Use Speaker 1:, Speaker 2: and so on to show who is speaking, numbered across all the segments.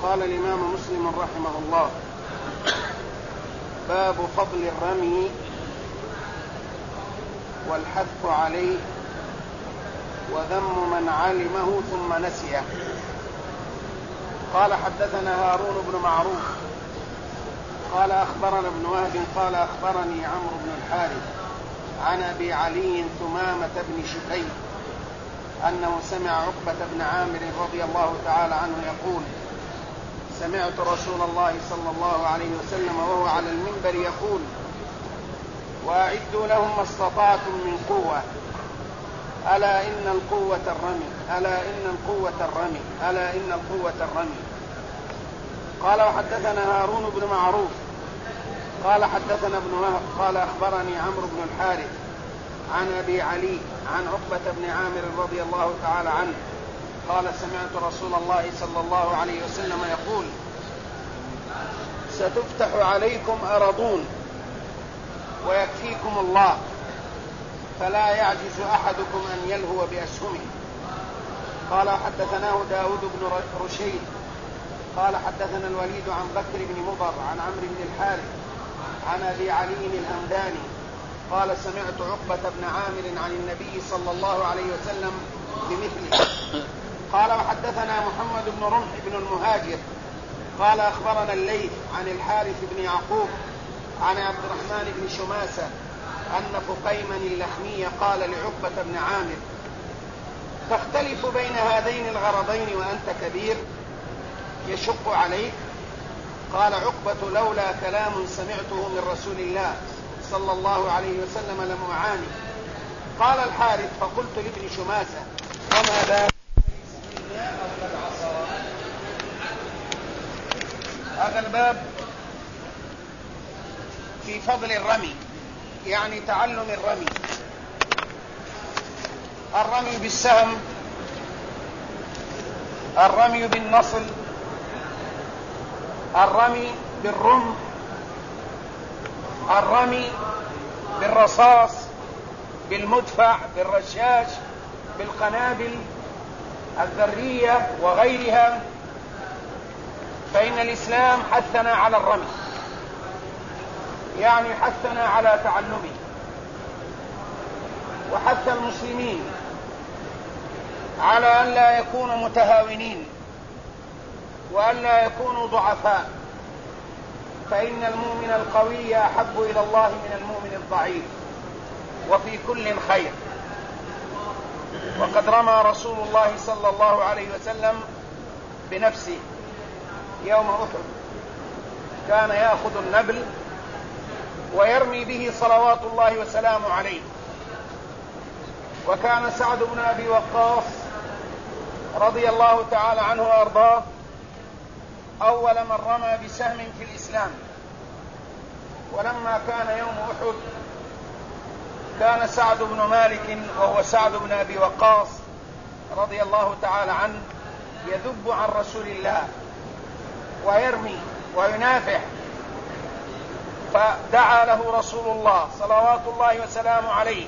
Speaker 1: قال الإمام مسلم رحمه الله: باب فضل الرمي والحث عليه وذم من علمه ثم نسيه. قال: حدثنا هارون بن معروف قال أخبرنا ابن وهب قال أخبرني عمرو بن الحارث عن أبي علي ثمامة بن شقيق أنه سمع عقبة بن عامر رضي الله تعالى عنه يقول: سمعت رسول الله صلى الله عليه وسلم وهو على المنبر يقول: وأعدوا لهم ما استطعتم من قوة، ألا إن القوة الرمي، ألا إن القوة الرمي، ألا إن القوة الرمي. قال: وحدثنا هارون بن معروف قال حدثنا ابن وهب قال أخبرني عمرو بن الحارث عن أبي علي عن عقبة بن عامر رضي الله تعالى عنه قال: سمعت رسول الله صلى الله عليه وسلم يقول: ستفتح عليكم أرضون ويكفيكم الله، فلا يعجز أحدكم أن يلهو بأسهمه. قال: حدثناه داود بن رشيد قال حدثنا الوليد عن بكر بن مضر عن عمرو بن الحارث عن أبي علي الهمداني قال: سمعت عقبة بن عامر عن النبي صلى الله عليه وسلم بمثله. قال: وحدثنا محمد بن رمح بن المهاجر قال أخبرنا الليث عن الحارث بن يعقوب عن عبد الرحمن بن شماسة أن فقيما اللخمي قال لعقبة بن عامر: تختلف بين هذين الغرضين وأنت كبير يشق عليك؟ قال عقبة: لولا كلام سمعته من رسول الله صلى الله عليه وسلم لم أعاني. قال الحارث: فقلت لابن شماسة: وما ذاك؟ هذا الباب في فضل الرمي، يعني تعلم الرمي. الرمي بالسهم، الرمي بالنصل، الرمي بالرمح، الرمي بالرصاص، بالمدفع، بالرشاش، بالقنابل الذرية وغيرها. فإن الإسلام حثنا على الرمي، يعني حثنا على تعلمه، وحث المسلمين على أن لا يكونوا متهاونين وأن لا يكونوا ضعفاء، فإن المؤمن القوي أحب إلى الله من المؤمن الضعيف، وفي كل خير. وقد رمى رسول الله صلى الله عليه وسلم بنفسه يوم أحد، كان يأخذ النبل ويرمي به صلوات الله وسلامه عليه. وكان سعد بن أبي وقاص رضي الله تعالى عنه وأرضاه أول من رمى بسهم في الإسلام. ولما كان يوم أحد كان سعد بن مالك وهو سعد بن أبي وقاص رضي الله تعالى عنه يذب عن رسول الله ويرمي وينافح، فدعا له رسول الله صلوات الله وسلامه عليه: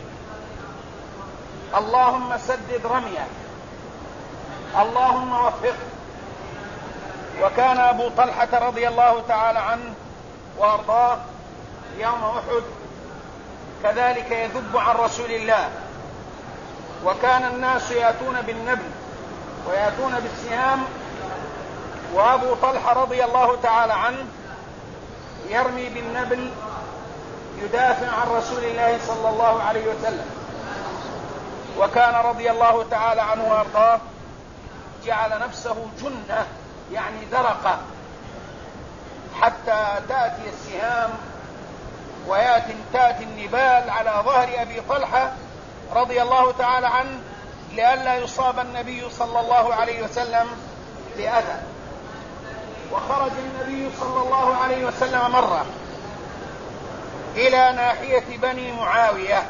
Speaker 1: اللهم سدد رميه، اللهم وفقه. وكان أبو طلحة رضي الله تعالى عنه وأرضاه يوم أحد كذلك يذب عن رسول الله، وكان الناس يأتون بالنبل ويأتون بالسهام، وأبو طلحة رضي الله تعالى عنه يرمي بالنبل يدافع عن رسول الله صلى الله عليه وسلم. وكان رضي الله تعالى عنه وأرضاه جعل نفسه جنة، يعني ذرقة، حتى تأتي السهام وتأتي النبال على ظهر أبي طلحة رضي الله تعالى عنه لئلا يصاب النبي صلى الله عليه وسلم بأذى. وخرج النبي صلى الله عليه وسلم مرة إلى ناحية بني معاوية.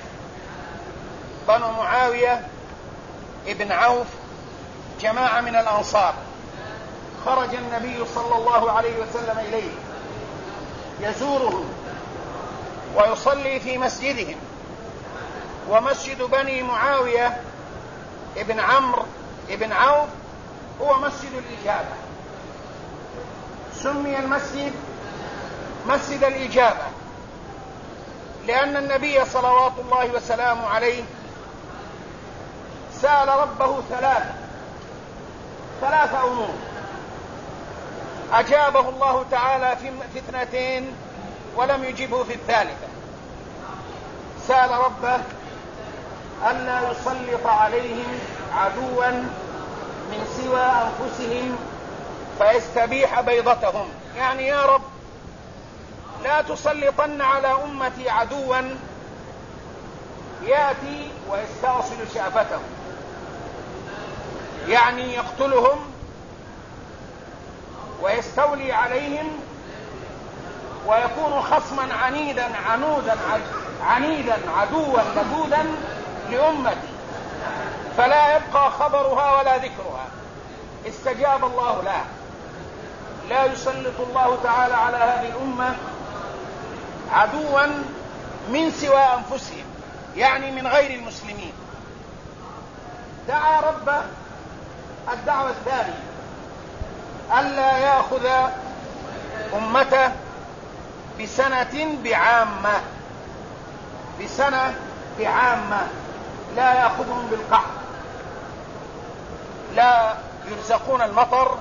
Speaker 1: بنو معاوية ابن عوف جماعة من الأنصار، خرج النبي صلى الله عليه وسلم إليه يزورهم ويصلي في مسجدهم. ومسجد بني معاوية ابن عمرو ابن عوف هو مسجد الإجابة، سمي المسجد مسجد الإجابة لأن النبي صلوات الله وسلامه عليه سأل ربه ثلاث أمور أجابه الله تعالى في اثنتين ولم يجبه في الثالثة. سأل ربه ألا يسلط عليهم عدوا من سوى أنفسهم فيستبيح بيضتهم، يعني يا رب لا تسلطن على أمتي عدوا يأتي ويستأصل شأفتهم، يعني يقتلهم ويستولي عليهم ويكون خصما عنيدا عدوا لدودا لأمتي فلا يبقى خبرها ولا ذكرها. استجاب الله له، لا يسلط الله تعالى على هذه الأمة عدوا من سوى أنفسهم، يعني من غير المسلمين. دعا ربه الدعوة الثانية ألا يأخذ أمته بسنة بعامة لا يأخذهم بالقحط، لا يرزقون المطر،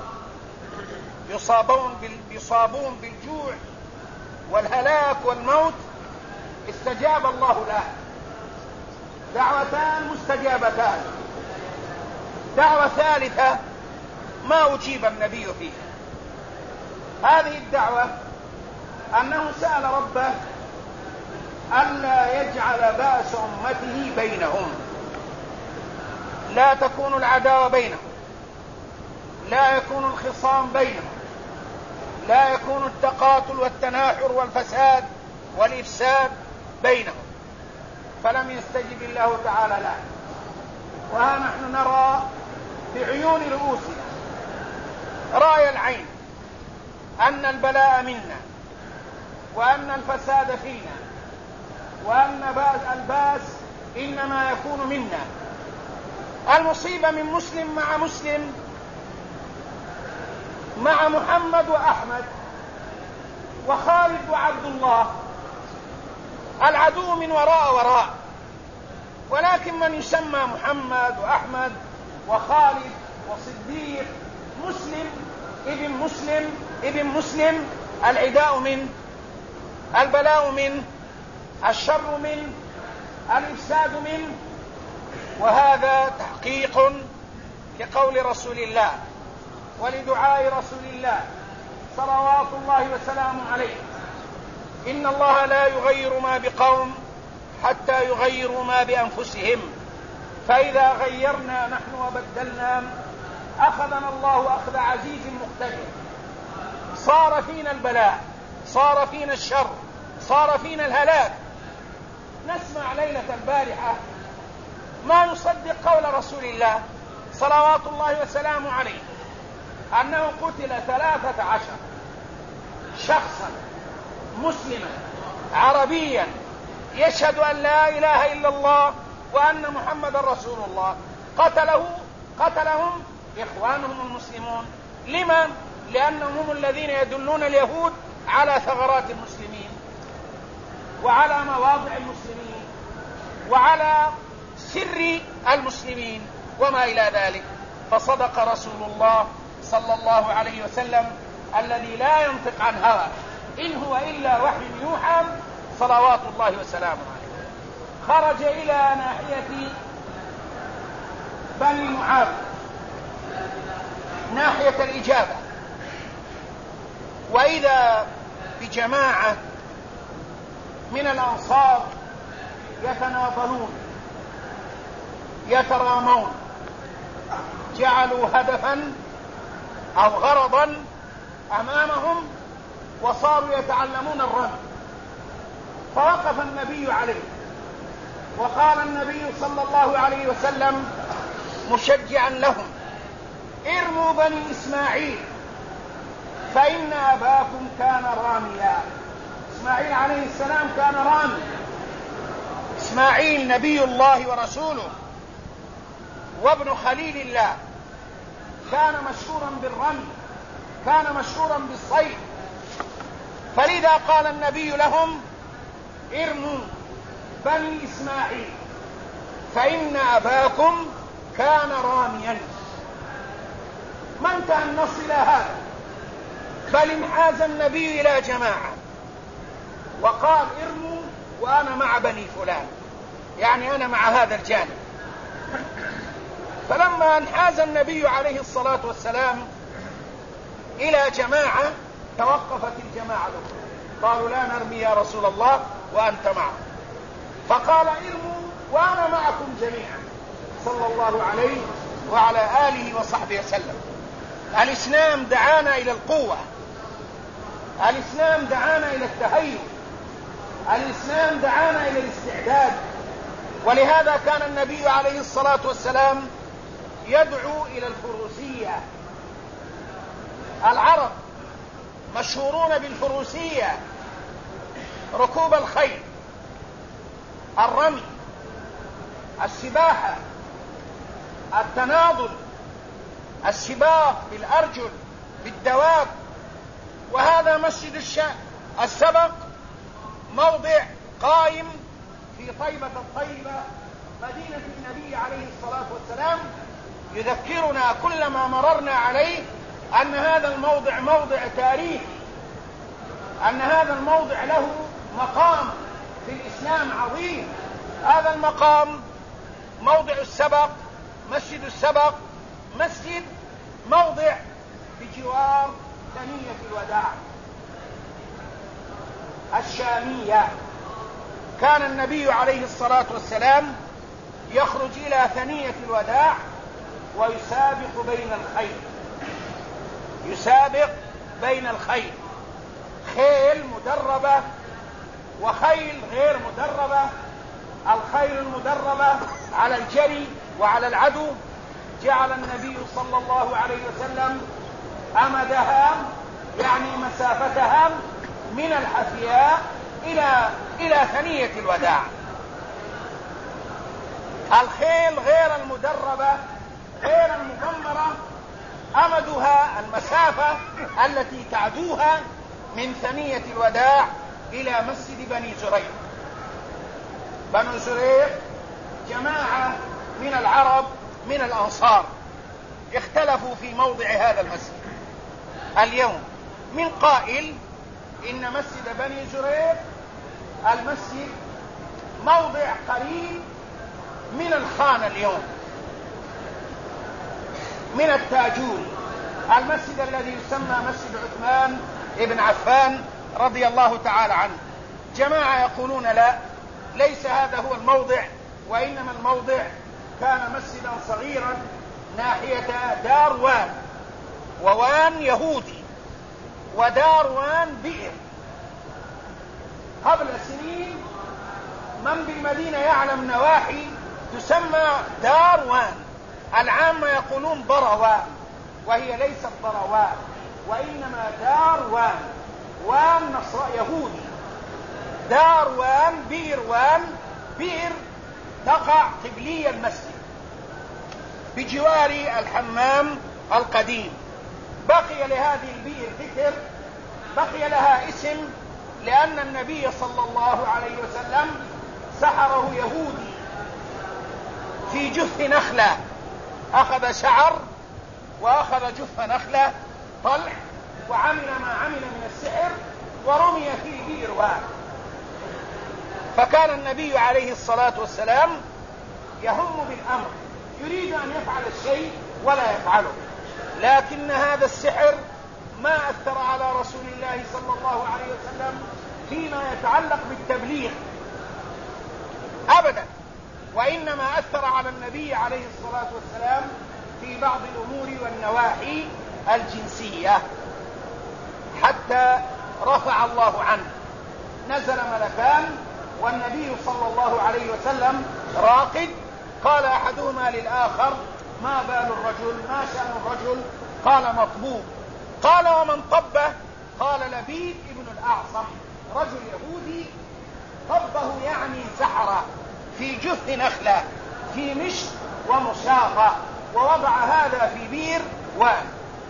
Speaker 1: يصابون بالجوع والهلاك والموت. استجاب الله له. دعوتان مستجابتان. دعوة ثالثة ما أجيب النبي فيها. هذه الدعوة أنه سأل ربه ألا يجعل بأس أمته بينهم، لا تكون العداوة بينهم، لا يكون الخصام بينهم، لا يكون التقاتل والتناحر والفساد والإفساد بينهم. فلم يستجب الله تعالى له. وها نحن نرى بعيون رؤوسنا رأي العين أن البلاء منا، وأن الفساد فينا، وأن الباس إنما يكون منا. المصيبة من مسلم مع مسلم، مع محمد وأحمد وخالد وعبد الله، العدو من وراء، ولكن من يسمى محمد وأحمد وخالد وصديق مسلم ابن مسلم، العداء من، البلاء من، الشر من، الإفساد من. وهذا تحقيق لقول رسول الله ولدعاء رسول الله صلوات الله وسلامه عليه: إن الله لا يغير ما بقوم حتى يغيروا ما بأنفسهم، فإذا غيرنا نحن وبدلنا أخذنا الله أخذ عزيز مقتدر. صار فينا البلاء، صار فينا الشر، صار فينا الهلاك. نسمع ليلة البارحة ما يصدق قول رسول الله صلوات الله وسلامه عليه أنه قتل 13 شخصا مسلما عربيا يشهد أن لا إله إلا الله وأن محمد رسول الله، قتلهم إخوانهم المسلمون. لما؟ لأنهم هم الذين يدلون اليهود على ثغرات المسلمين وعلى مواضع المسلمين وعلى سر المسلمين وما إلى ذلك. فصدق رسول الله صلى الله عليه وسلم الذي لا ينطق عن هوى إن هو إلا وحي يوحى صلوات الله وسلامه عليه. خرج إلى ناحية بني معاذ، ناحية الإجابة، وإذا بجماعة من الأنصار يتناضلون يترامون، جعلوا هدفا أو غرضا أمامهم وصاروا يتعلمون الرمي. فوقف النبي عليه وقال النبي صلى الله عليه وسلم مشجعا لهم: ارموا بني إسماعيل فإن أباكم كان راميا. إسماعيل عليه السلام كان رامي. إسماعيل نبي الله ورسوله وابن خليل الله، كان مشهورا بالرمي كان مشهورا بالصيد، فلذا قال النبي لهم ارموا بني إسماعيل فإن أباكم كان راميا. ما انتهى النص إلى هذا، بل انحاز النبي إلى جماعة وقال ارموا وأنا مع بني فلان، يعني أنا مع هذا الجانب. فلما انحاز النبي عليه الصلاة والسلام إلى جماعة توقفت الجماعة الأخرى، قالوا لا نرمي يا رسول الله وأنت معه، فقال ارموا وأنا معكم جميعا صلى الله عليه وعلى آله وصحبه وسلم. الإسلام دعانا إلى القوة، الإسلام دعانا إلى التهيؤ، الإسلام دعانا إلى الاستعداد. ولهذا كان النبي عليه الصلاة والسلام يدعو إلى الفروسية. العرب مشهورون بالفروسية، ركوب الخيل، الرمي، السباحة، التناضل، السباق بالأرجل بالدواب. وهذا مسجد السبق موضع قائم في طيبة الطيبة مدينة النبي عليه الصلاة والسلام، يذكرنا كلما مررنا عليه أن هذا الموضع موضع تاريخي، أن هذا الموضع له مقام في الإسلام عظيم. هذا المقام موضع السبق، مسجد السبق، مسجد موضع بجوار ثنية الوداع الشامية. كان النبي عليه الصلاة والسلام يخرج إلى ثنية الوداع ويسابق بين الخيل، يسابق بين الخيل، خيل مدربة وخيل غير مدربة. الخيل المدربة على الجري وعلى العدو جعل النبي صلى الله عليه وسلم أمدها، يعني مسافتها من الحفياء إلى ثنية الوداع. الخيل غير المدربة غير المضمرة أمدها المسافة التي تعدوها من ثنية الوداع إلى مسجد بني زريق. بنو زريق جماعة من العرب من الأنصار اختلفوا في موضع هذا المسجد. اليوم من قائل إن مسجد بني زريق المسجد موضع قريب من الخان اليوم، من التاجون، المسجد الذي يسمى مسجد عثمان ابن عفان رضي الله تعالى عنه. جماعة يقولون لا، ليس هذا هو الموضع، وإنما الموضع كان مسجدا صغيرا ناحية دار وان، ووان يهودي ودار وان بئر. قبل سنين من بالمدينة يعلم نواحي تسمى دار وان، العامة يقولون ضروان، وهي ليست ضروان وإنما دار وان، وان نصر يهودي. دار وان بئر، وان بئر تقع قبلي المسجد بجوار الحمام القديم. بقي لهذه البئر ذكر، بقي لها اسم، لأن النبي صلى الله عليه وسلم سحره يهودي في جف نخلة، أخذ شعر وأخذ جف نخلة طلع وعمل ما عمل من السحر ورمي في بئر وان. فكان النبي عليه الصلاة والسلام يهم بالأمر، يريد أن يفعل الشيء ولا يفعله، لكن هذا السحر ما أثر على رسول الله صلى الله عليه وسلم فيما يتعلق بالتبليغ أبدا، وإنما أثر على النبي عليه الصلاة والسلام في بعض الأمور والنواحي الجنسية، حتى رفع الله عنه. نزل ملكان والنبي صلى الله عليه وسلم راقد، قال أحدهما للآخر ما بال الرجل، ما شأن الرجل؟ قال مطبوب. قال ومن طبه؟ قال لبيد ابن الأعصم، رجل يهودي طبه يعني سحره في جث نخلة في مشط ومشاطة، ووضع هذا في بير وان.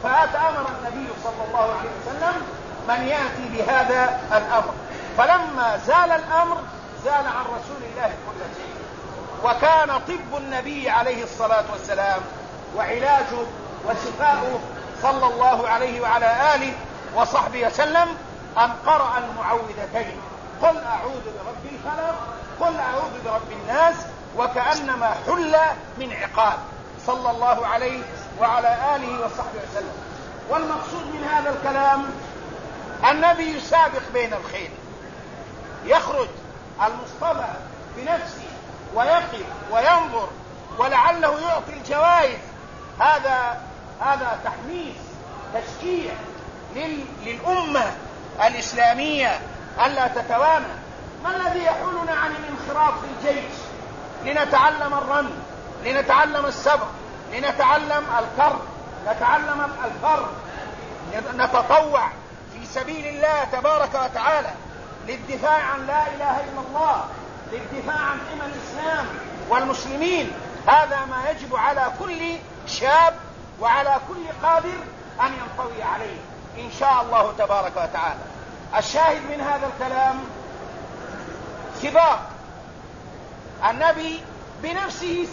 Speaker 1: فأمر النبي صلى الله عليه وسلم من يأتي بهذا الأمر، فلما زال الأمر زال عن رسول الله كل شيء. وكان طب النبي عليه الصلاة والسلام وعلاجه وشفاؤه صلى الله عليه وعلى آله وصحبه وسلم أن قرأ المعوذتين، قل أعوذ برب الفلق، قل أعوذ برب الناس، وكأنما حل من عقال صلى الله عليه وعلى آله وصحبه وسلم. والمقصود من هذا الكلام النبي يسابق بين الخيل، يخرج المصطفى بنفسه ويقف وينظر ولعله يعطي الجوائز. هذا تحميس تشجيع للأمة الإسلامية ألا تتوانى. ما الذي يحولنا عن الانخراط في الجيش لنتعلم الرمي، لنتعلم السبق، لنتعلم الكر، نتعلم الفر، نتطوع في سبيل الله تبارك وتعالى للدفاع عن لا إله إلا الله، للدفاع عن حمى الإسلام والمسلمين. هذا ما يجب على كل شاب وعلى كل قادر أن ينطوي عليه إن شاء الله تبارك وتعالى. الشاهد من هذا الكلام سباق النبي بنفسه،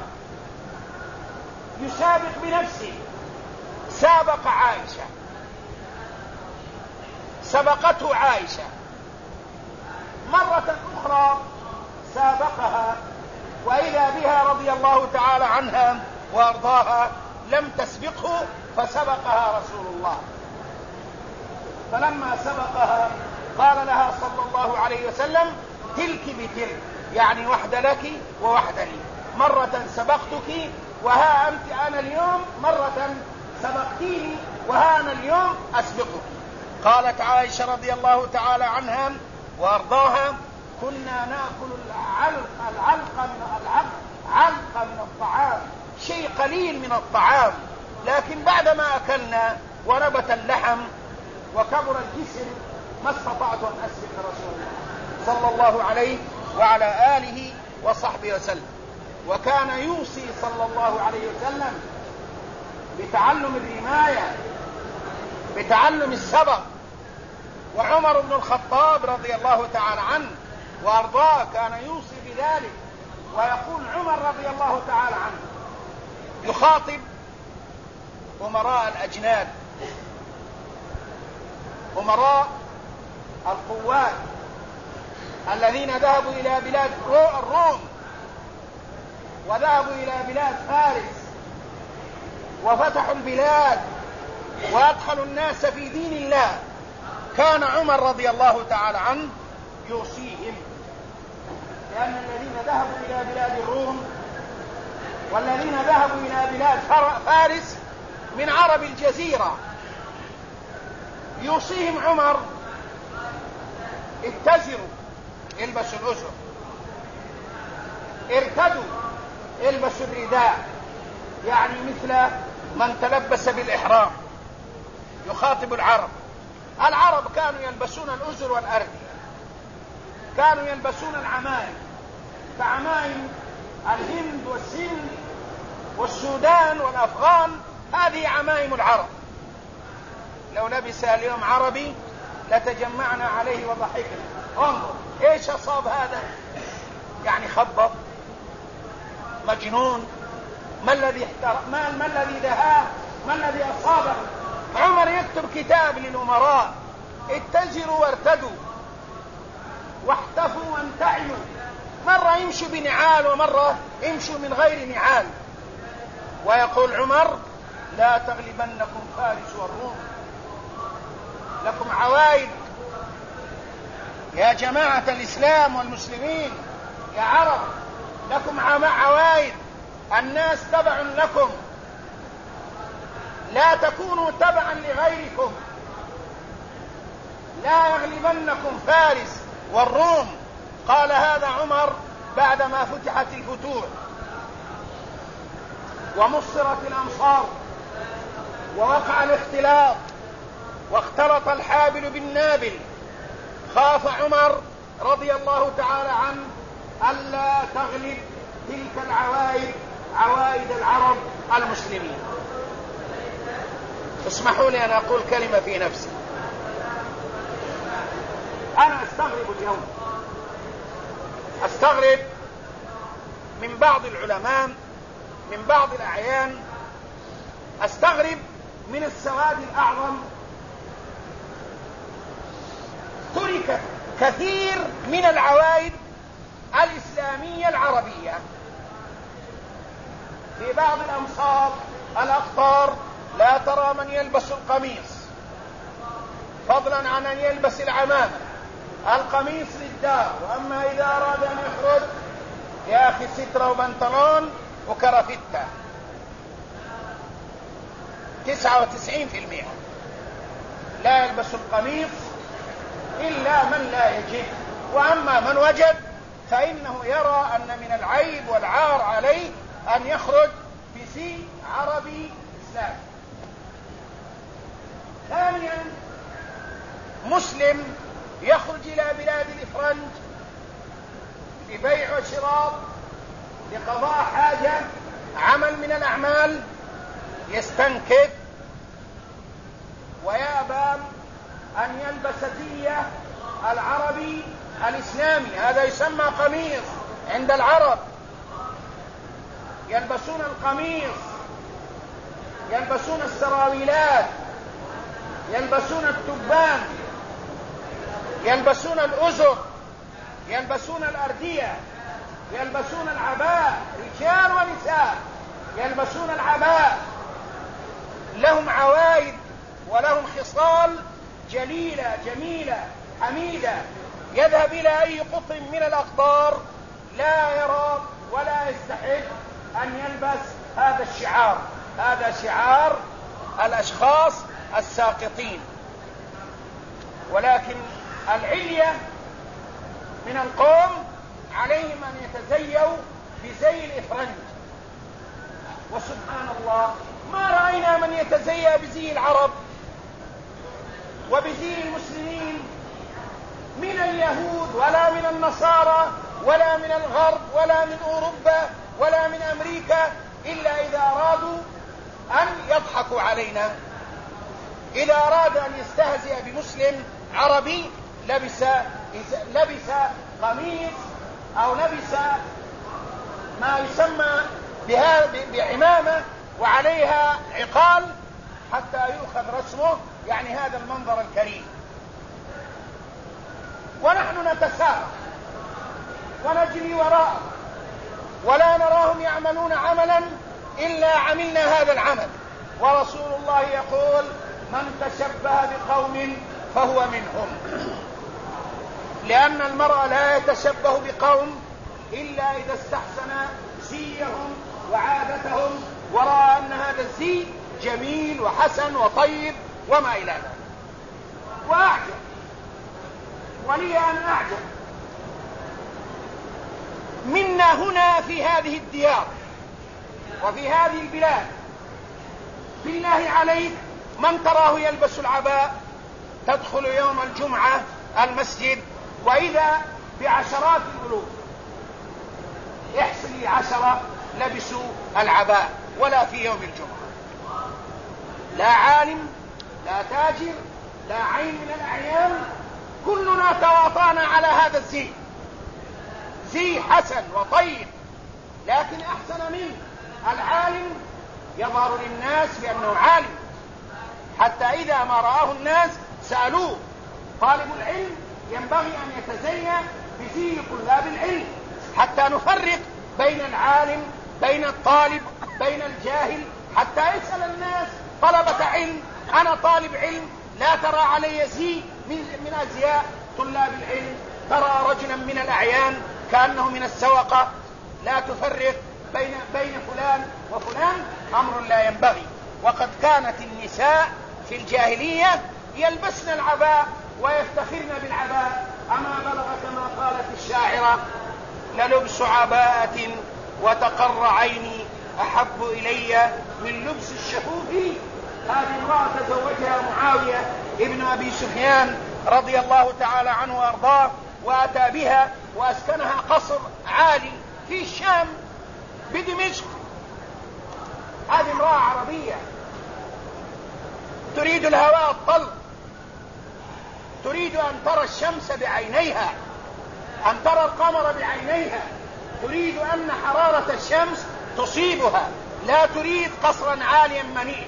Speaker 1: يسابق بنفسه، سابق عائشة، سبقته عائشة مرة أخرى، سابقها وإذا بها رضي الله تعالى عنها وأرضاها لم تسبقه فسبقها رسول الله. فلما سبقها قال لها صلى الله عليه وسلم تلك بتلك، يعني واحدة لك وواحدة لي، مرة سبقتك وها أنت أنا اليوم، مرة سبقتيني وها أنا اليوم أسبقك. قالت عائشة رضي الله تعالى عنها وأرضاها كنا نأكل العلق من الطعام، شيء قليل من الطعام، لكن بعدما أكلنا ونبت اللحم وكبر الجسم ما استطعت أن أسبق رسول الله صلى الله عليه وعلى آله وصحبه وسلم. وكان يوصي صلى الله عليه وسلم بتعلم الرماية، بتعلم السبق. وعمر بن الخطاب رضي الله تعالى عنه وأرضاه كان يوصي بذلك، ويقول عمر رضي الله تعالى عنه يخاطب أمراء الأجناد، أمراء القوات الذين ذهبوا إلى بلاد الروم وذهبوا إلى بلاد فارس وفتحوا البلاد وأدخلوا الناس في دين الله. كان عمر رضي الله تعالى عنه يوصيهم، لأن الذين ذهبوا إلى بلاد الروم والذين ذهبوا إلى بلاد فارس من عرب الجزيرة، يوصيهم عمر اتزروا البسوا الأزر، ارتدوا البسوا الرداء، يعني مثل من تلبس بالإحرام. يخاطب العرب كانوا يلبسون الأزر والأردية، كانوا يلبسون العمائم كعمائم الهند والسند والسودان والأفغان، هذه عمائم العرب. لو لبس اليوم عربي لتجمعنا عليه وضحكنا. انظر ايش أصاب هذا، يعني خبط، مجنون، ما الذي احترق، ما الذي دهاه، ما الذي أصابه. عمر يكتب كتاب للأمراء اتزروا وارتدوا واحتفوا وانتعلوا، مرة يمشوا بنعال ومرة يمشوا من غير نعال. ويقول عمر لا تغلبنكم فارس والروم، لكم عوائد يا جماعة الإسلام والمسلمين، يا عرب لكم عوائد، الناس تبع لكم، لا تكونوا تبعا لغيركم، لا يغلبنكم فارس والروم. قال هذا عمر بعدما فتحت الفتوح ومصرت الأمصار ووقع الاختلاط واختلط الحابل بالنابل. خاف عمر رضي الله تعالى عنه ألا تغلب تلك العوائد عوائد العرب المسلمين. اسمحوا لي أن أقول كلمة في نفسي. أنا أستغرب اليوم، أستغرب من بعض العلماء، من بعض الأعيان، أستغرب من السواد الأعظم. تركت كثير من العوائد الإسلامية العربية في بعض الأمصار الأقطار. لا ترى من يلبس القميص، فضلا عن أن يلبس العمامة. القميص للدار، وأما إذا أراد أن يخرج يا أخي سترة وبنطلون وكرافتة. 99% لا يلبس القميص إلا من لا يجد، وأما من وجد فإنه يرى أن من العيب والعار عليه أن يخرج بزي عربي إسلامي. ثانيا، مسلم يخرج إلى بلاد الإفرنج لبيع وشراء، لقضاء حاجة، عمل من الأعمال، يستنكف ويأبى أن يلبس زيه العربي الإسلامي. هذا يسمى قميص عند العرب، يلبسون القميص، يلبسون السراويلات، يلبسون التبان، يلبسون الأزر، يلبسون الأردية، يلبسون العباء، رجال ونساء يلبسون العباء. لهم عوايد ولهم خصال جليلة جميلة حميدة. يذهب إلى أي قطر من الأقطار لا يرى ولا يستحق أن يلبس هذا الشعار. هذا شعار الأشخاص الساقطين. ولكن العلية من القوم عليهم أن يتزيوا بزي الإفرنج. وسبحان الله ما رأينا من يتزيى بزي العرب وبزي المسلمين من اليهود ولا من النصارى ولا من الغرب ولا من أوروبا ولا من أمريكا، إلا إذا أرادوا أن يضحكوا علينا. إذا أراد أن يستهزئ بمسلم عربي لبس قميص أو لبس ما يسمى بعمامة وعليها عقال حتى يؤخذ رسمه، يعني هذا المنظر الكريم. ونحن نتسارع ونجري وراءه ولا نراهم يعملون عملا إلا عملنا هذا العمل. ورسول الله يقول: من تشبه بقوم فهو منهم. لأن المرء لا يتشبه بقوم إلا إذا استحسن زيهم وعادتهم ورأى أن هذا الزي جميل وحسن وطيب وما إلى ذلك. وأعجب، ولي أن أعجب منا هنا في هذه الديار وفي هذه البلاد. بالله عليك من تراه يلبس العباء تدخل يوم الجمعة المسجد وإذا بعشرات الألوف، احصلي 10 لبسوا العباء ولا في يوم الجمعة. لا عالم، لا تاجر، لا عين من الأعيان، كلنا تواطانا على هذا الزي. زي حسن وطيب، لكن أحسن منه العالم يظهر للناس بأنه عالم، حتى إذا ما رآه الناس سألوه. طالب العلم ينبغي أن يتزين بزي طلاب العلم حتى نفرق بين العالم، بين الطالب، بين الجاهل، حتى يسأل الناس طلبة علم: أنا طالب علم، لا ترى علي زي من أزياء طلاب العلم، ترى رجلا من الأعيان كأنه من السوقة، لا تفرق بين فلان وفلان. أمر لا ينبغي. وقد كانت النساء في الجاهلية يلبسن العباء ويفتخرن بالعباء. أما بلغ كما قالت الشاعرة: للبس عباءة وتقر عيني أحب إلي من لبس الشفوف. هذه امرأة تزوجها معاوية ابن أبي سفيان رضي الله تعالى عنه وأرضاه، وأتى بها وأسكنها قصر عالي في الشام بدمشق. هذه امرأة عربية تريد الهواء الطلق، تريد أن ترى الشمس بعينيها، أن ترى القمر بعينيها، تريد أن حرارة الشمس تصيبها، لا تريد قصرا عاليا منيع.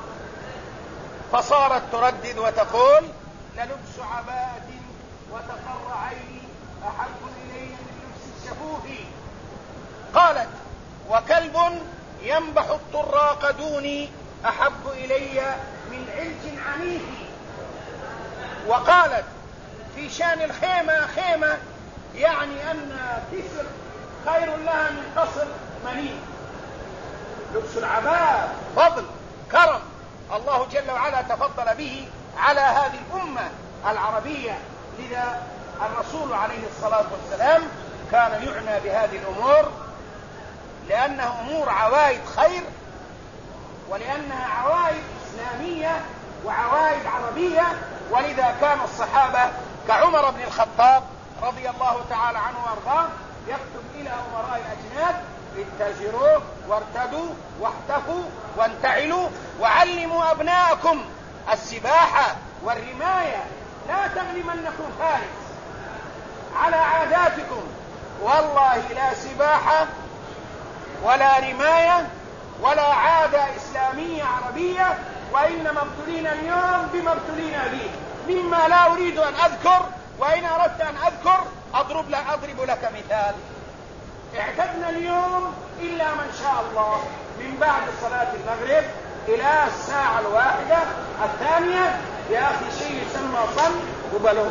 Speaker 1: فصارت تردد وتقول: للبس عباءة وتقر عيني أحب إلي من لبس الشفوف. قالت: وكلب ينبح الطراق دوني أحب إلي من علج عنيف. وقالت في شان الخيمة: خيمة يعني أن كسر خير لها من قصر منيف. لبس العباءة فضل كرم الله جل وعلا تفضل به على هذه الأمة العربية. لذا الرسول عليه الصلاة والسلام كان يعنى بهذه الأمور، لأنها أمور عوائد خير، ولأنها عوائد إسلامية وعوائد عربية. ولذا كان الصحابة كعمر بن الخطاب رضي الله تعالى عنه وارضاه يكتب إلى أمراء الأجناد: اتزروا وارتدوا واحتفوا وانتعلوا وعلموا أبناءكم السباحة والرماية، لا تغلمنكم فارس على عاداتكم. والله لا سباحة ولا رماية ولا عادة إسلامية عربية، وإنما ابتلينا اليوم بما ابتلينا به مما لا أريد أن أذكر، وإن أردت أن أذكر أضرب لك مثال. اعتدنا اليوم إلا من شاء الله من بعد صلاة المغرب إلى الساعة 1:00 يا أخي شيء يسمى صن وبلوغ.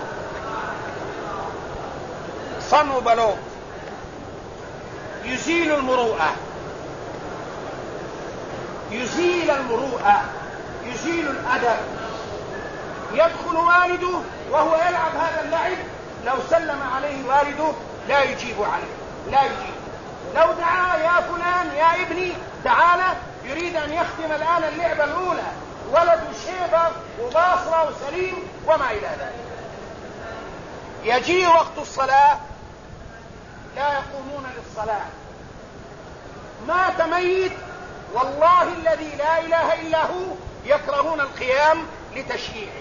Speaker 1: صن وبلوغ يزيل المروءة، يزيل المروءة، يزيل الأدب. يدخل والده وهو يلعب هذا اللعب، لو سلم عليه والده لا يجيب عليه، لا يجيب. لو دعا: يا فلان يا ابني تعالى، يريد أن يختم الآن اللعبة الأولى، ولد شيبة وباصرة وسليم وما إلى ذلك. يجي وقت الصلاة لا يقومون للصلاة. مات ميت والله الذي لا إله إلا هو يكرهون القيام لتشييعه.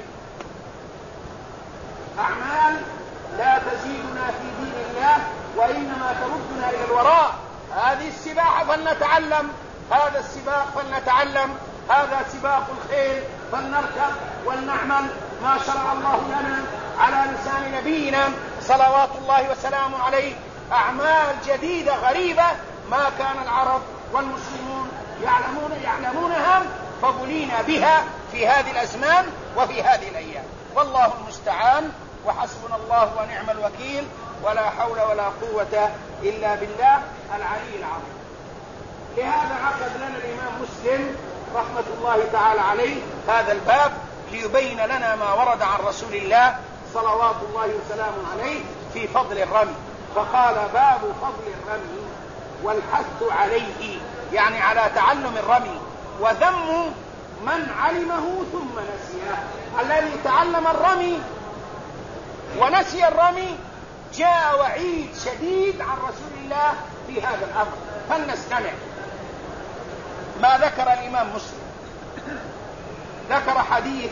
Speaker 1: أعمال لا تزيدنا في دين الله وإنما تردنا إلى الوراء. هذه السباحة فلنتعلم، هذا السباق فلنتعلم، هذا سباق الخيل فلنركب ولنعمل ما شرع الله لنا على لسان نبينا صلوات الله وسلامه عليه. أعمال جديدة غريبة ما كان العرب والمسلمون يعلمونها، فبلينا بها في هذه الأزمان وفي هذه الأيام. والله المستعان، وحسبنا الله ونعم الوكيل، ولا حول ولا قوة إلا بالله العلي العظيم. لهذا عقد لنا الإمام مسلم رحمة الله تعالى عليه هذا الباب ليبين لنا ما ورد عن رسول الله صلوات الله وسلامه عليه في فضل الرمي. فقال: باب فضل الرمي والحث عليه، يعني على تعلم الرمي، وذم من علمه ثم نسيه. الذي تعلم الرمي ونسي الرمي جاء وعيد شديد عن رسول الله في هذا الأمر. فلنستمع ما ذكر الإمام مسلم. ذكر حديث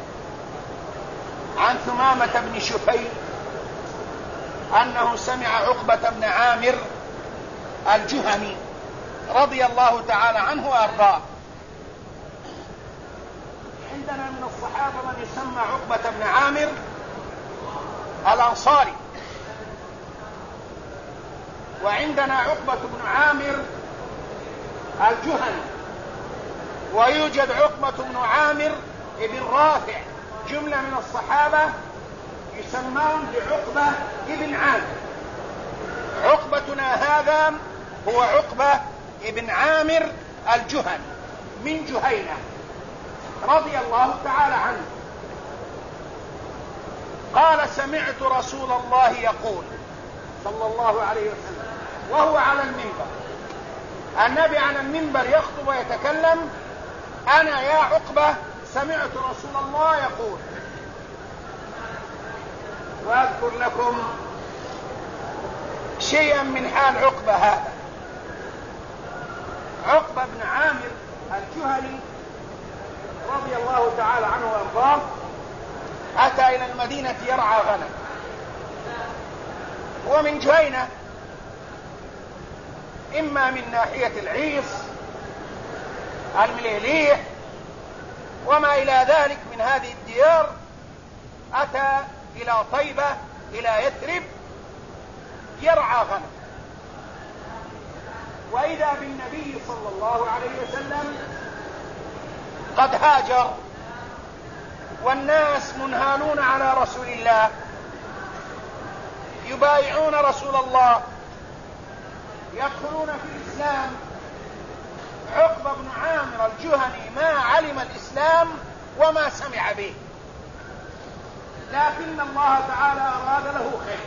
Speaker 1: عن ثمامة بن شفيل أنه سمع عقبة بن عامر الجهني رضي الله تعالى عنه وأرضاه. عندنا من الصحابة من يسمى عقبة بن عامر الأنصاري، وعندنا عقبة بن عامر الجهني، ويوجد عقبة بن عامر بن رافع. جملة من الصحابة يسمون بعقبة بن عامر. عقبتنا هذا هو عقبة بن عامر الجهني من جهينة رضي الله تعالى عنه. قال: سمعت رسول الله يقول صلى الله عليه وسلم وهو على المنبر. النبي على المنبر يخطب ويتكلم: أنا يا عقبة سمعت رسول الله يقول. وأذكر لكم شيئا من حال عقبة هذا. عقبة بن عامر الجهني رضي الله تعالى عنه وارضاه أتى إلى المدينة يرعى غنم، ومن جهينة، إما من ناحية العيص المليليح وما إلى ذلك من هذه الديار، أتى إلى طيبة إلى يثرب يرعى غنم، وإذا بالنبي صلى الله عليه وسلم قد هاجر والناس منهالون على رسول الله يبايعون رسول الله يدخلون في الإسلام. عقبة بن عامر الجهني ما علم الإسلام وما سمع به، لكن الله تعالى أراد له خير.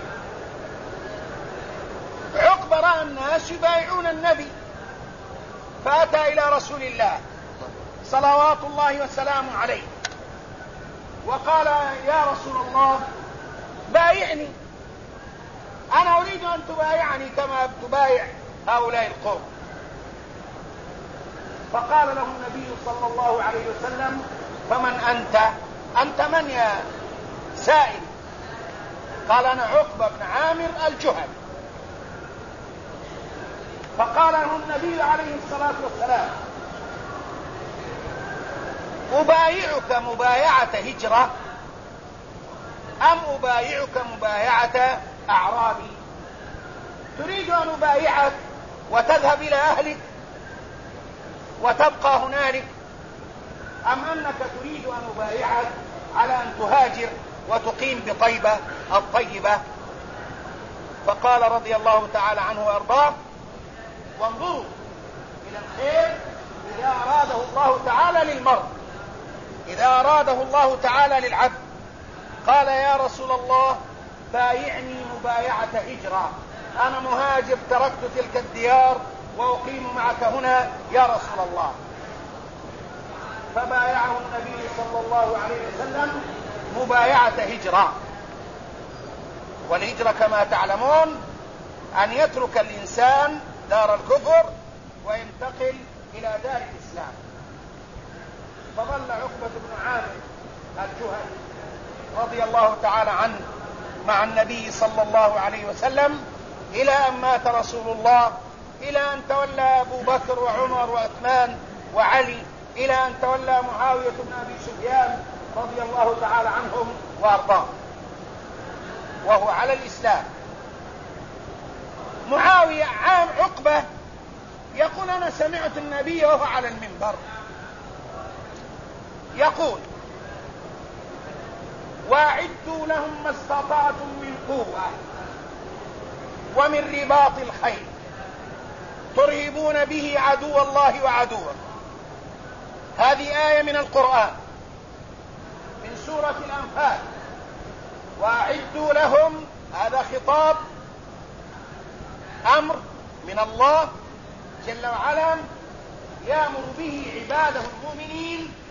Speaker 1: عقبة رأى الناس يبايعون النبي فأتى إلى رسول الله صلوات الله وسلامه عليه وقال: يا رسول الله بايعني، أنا أريد أن تبايعني كما تبايع هؤلاء القوم. فقال له النبي صلى الله عليه وسلم: فمن أنت؟ أنت من يا سائل؟ قال: أنا عقبة بن عامر الجهني. فقال له النبي عليه الصلاة والسلام: أبايعك مبايعة هجرة أم أبايعك مبايعة أعرابي؟ تريد أن أبايعك وتذهب إلى أهلك وتبقى هنالك، أم أنك تريد أن أبايعك على أن تهاجر وتقيم بطيبة الطيبة؟ فقال رضي الله تعالى عنه وأرضاه: وانظروا إلى الخير إذا أراده الله تعالى للمرء، إذا أراده الله تعالى للعبد. قال: يا رسول الله بايعني مبايعة هجرة، أنا مهاجر تركت تلك الديار وأقيم معك هنا يا رسول الله. فبايعه النبي صلى الله عليه وسلم مبايعة هجرة. والهجرة كما تعلمون أن يترك الإنسان دار الكفر وينتقل إلى دار الإسلام. فظل عقبة بن عامر الجهني رضي الله تعالى عنه مع النبي صلى الله عليه وسلم إلى أن مات رسول الله، إلى أن تولى أبو بكر وعمر وعثمان وعلي، إلى أن تولى معاوية بن أبي سفيان رضي الله تعالى عنهم وأرضاه وهو على الإسلام. معاوية عام عقبة يقول: أنا سمعت النبي وهو على المنبر يقول: وأعدوا لهم ما استطعتم من قوة ومن رباط الخيل ترهبون به عدو الله وعدوه. هذه آية من القرآن من سورة الأنفال. وأعدوا لهم، هذا خطاب أمر من الله جل وعلا يأمر به عباده المؤمنين